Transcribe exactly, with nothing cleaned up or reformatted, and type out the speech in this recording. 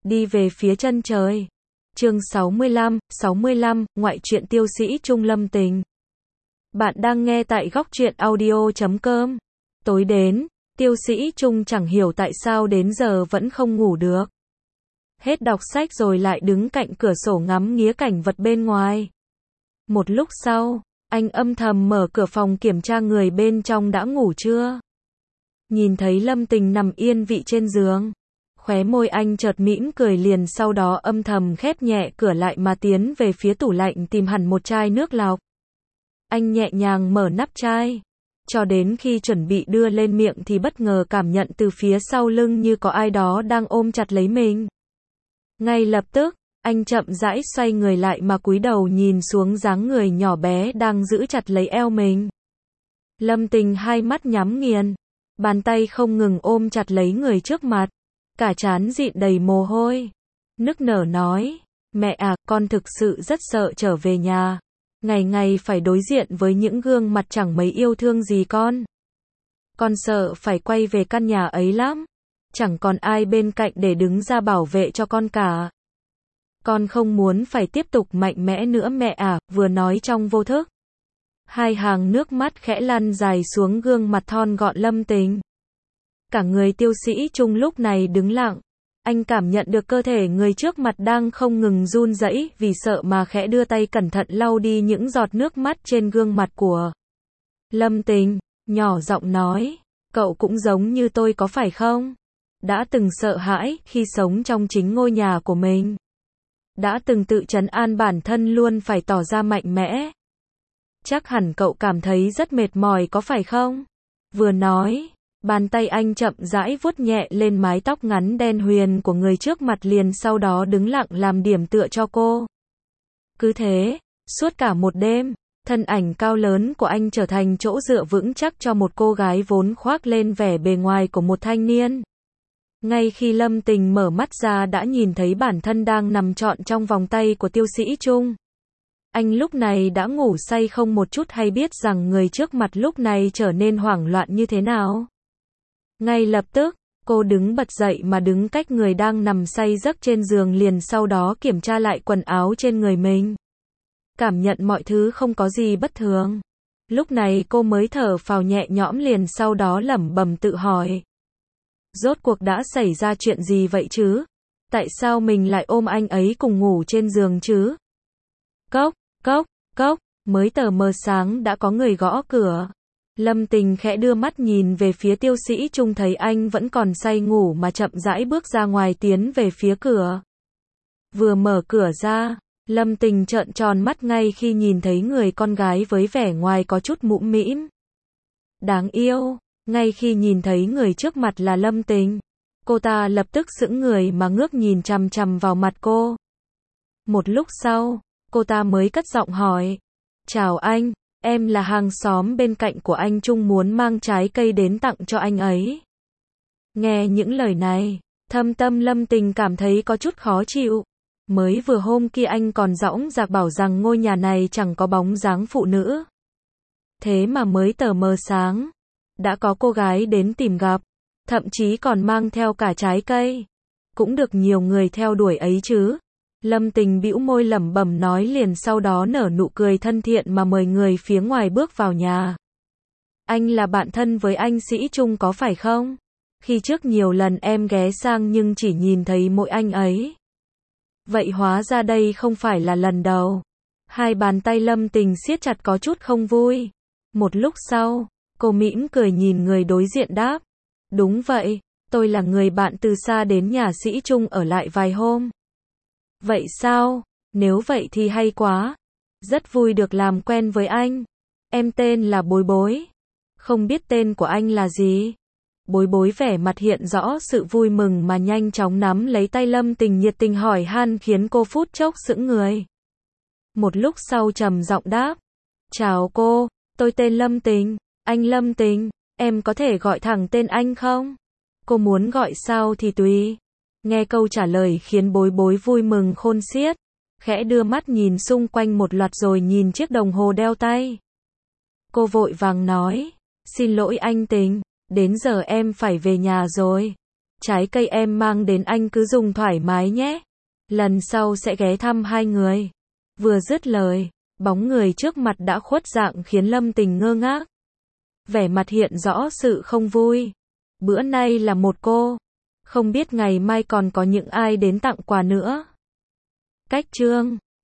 đi về phía chân trời. Chương sáu mươi lăm, sáu mươi lăm, ngoại truyện tiêu sĩ Trung Lâm Tình. Bạn đang nghe tại góc truyện audio chấm com. Tối đến, tiêu sĩ Trung chẳng hiểu tại sao đến giờ vẫn không ngủ được. Hết đọc sách rồi lại đứng cạnh cửa sổ ngắm nghía cảnh vật bên ngoài. Một lúc sau, anh âm thầm mở cửa phòng kiểm tra người bên trong đã ngủ chưa. Nhìn thấy Lâm Tình nằm yên vị trên giường, khóe môi anh chợt mỉm cười, liền sau đó âm thầm khép nhẹ cửa lại mà tiến về phía tủ lạnh tìm hẳn một chai nước lọc. Anh nhẹ nhàng mở nắp chai, cho đến khi chuẩn bị đưa lên miệng thì bất ngờ cảm nhận từ phía sau lưng như có ai đó đang ôm chặt lấy mình. Ngay lập tức, anh chậm rãi xoay người lại mà cúi đầu nhìn xuống dáng người nhỏ bé đang giữ chặt lấy eo mình. Lâm Tình hai mắt nhắm nghiền, bàn tay không ngừng ôm chặt lấy người trước mặt, cả trán dịn đầy mồ hôi, nức nở nói, mẹ à, con thực sự rất sợ trở về nhà, ngày ngày phải đối diện với những gương mặt chẳng mấy yêu thương gì con. Con sợ phải quay về căn nhà ấy lắm, chẳng còn ai bên cạnh để đứng ra bảo vệ cho con cả. Con không muốn phải tiếp tục mạnh mẽ nữa mẹ à, vừa nói trong vô thức. Hai hàng nước mắt khẽ lăn dài xuống gương mặt thon gọn Lâm Tình. Cả người tiêu sĩ Trung lúc này đứng lặng, anh cảm nhận được cơ thể người trước mặt đang không ngừng run rẩy vì sợ mà khẽ đưa tay cẩn thận lau đi những giọt nước mắt trên gương mặt của Lâm Tình, nhỏ giọng nói, cậu cũng giống như tôi có phải không? Đã từng sợ hãi khi sống trong chính ngôi nhà của mình. Đã từng tự trấn an bản thân luôn phải tỏ ra mạnh mẽ. Chắc hẳn cậu cảm thấy rất mệt mỏi có phải không? Vừa nói, bàn tay anh chậm rãi vuốt nhẹ lên mái tóc ngắn đen huyền của người trước mặt, liền sau đó đứng lặng làm điểm tựa cho cô. Cứ thế, suốt cả một đêm, thân ảnh cao lớn của anh trở thành chỗ dựa vững chắc cho một cô gái vốn khoác lên vẻ bề ngoài của một thanh niên. Ngay khi Lâm Tình mở mắt ra đã nhìn thấy bản thân đang nằm trọn trong vòng tay của tiêu sĩ Trung. Anh lúc này đã ngủ say không một chút hay biết rằng người trước mặt lúc này trở nên hoảng loạn như thế nào. Ngay lập tức, cô đứng bật dậy mà đứng cách người đang nằm say giấc trên giường, liền sau đó kiểm tra lại quần áo trên người mình. Cảm nhận mọi thứ không có gì bất thường. Lúc này cô mới thở phào nhẹ nhõm, liền sau đó lẩm bẩm tự hỏi. Rốt cuộc đã xảy ra chuyện gì vậy chứ? Tại sao mình lại ôm anh ấy cùng ngủ trên giường chứ? Cốc, cốc, cốc, mới tờ mờ sáng đã có người gõ cửa. Lâm Tình khẽ đưa mắt nhìn về phía tiêu sĩ Trung, thấy anh vẫn còn say ngủ mà chậm rãi bước ra ngoài tiến về phía cửa. Vừa mở cửa ra, Lâm Tình trợn tròn mắt ngay khi nhìn thấy người con gái với vẻ ngoài có chút mũm mĩm. Đáng yêu. Ngay khi nhìn thấy người trước mặt là Lâm Tình, cô ta lập tức sững người mà ngước nhìn chằm chằm vào mặt cô. Một lúc sau, cô ta mới cất giọng hỏi, chào anh, em là hàng xóm bên cạnh của anh Trung, muốn mang trái cây đến tặng cho anh ấy. Nghe những lời này, thâm tâm Lâm Tình cảm thấy có chút khó chịu. Mới vừa hôm kia anh còn dõng dạc bảo rằng ngôi nhà này chẳng có bóng dáng phụ nữ. Thế mà mới tờ mờ sáng, đã có cô gái đến tìm gặp, thậm chí còn mang theo cả trái cây. Cũng được nhiều người theo đuổi ấy chứ. Lâm Tình bĩu môi lẩm bẩm nói, liền sau đó nở nụ cười thân thiện mà mời người phía ngoài bước vào nhà. Anh là bạn thân với anh sĩ Trung có phải không? Khi trước nhiều lần em ghé sang nhưng chỉ nhìn thấy mỗi anh ấy. Vậy hóa ra đây không phải là lần đầu. Hai bàn tay Lâm Tình siết chặt có chút không vui. Một lúc sau, cô mỉm cười nhìn người đối diện đáp. Đúng vậy, tôi là người bạn từ xa đến nhà sĩ Trung ở lại vài hôm. Vậy sao? Nếu vậy thì hay quá. Rất vui được làm quen với anh. Em tên là Bối Bối. Không biết tên của anh là gì? Bối Bối vẻ mặt hiện rõ sự vui mừng mà nhanh chóng nắm lấy tay Lâm Tình nhiệt tình hỏi han, khiến cô phút chốc sững người. Một lúc sau trầm giọng đáp. Chào cô, tôi tên Lâm Tình. Anh Lâm Tình, em có thể gọi thẳng tên anh không? Cô muốn gọi sao thì tùy. Nghe câu trả lời khiến Bối Bối vui mừng khôn xiết, khẽ đưa mắt nhìn xung quanh một loạt rồi nhìn chiếc đồng hồ đeo tay. Cô vội vàng nói, xin lỗi anh Tình, đến giờ em phải về nhà rồi. Trái cây em mang đến anh cứ dùng thoải mái nhé. Lần sau sẽ ghé thăm hai người. Vừa dứt lời, bóng người trước mặt đã khuất dạng khiến Lâm Tình ngơ ngác. Vẻ mặt hiện rõ sự không vui. Bữa nay là một cô. Không biết ngày mai còn có những ai đến tặng quà nữa. Cách chương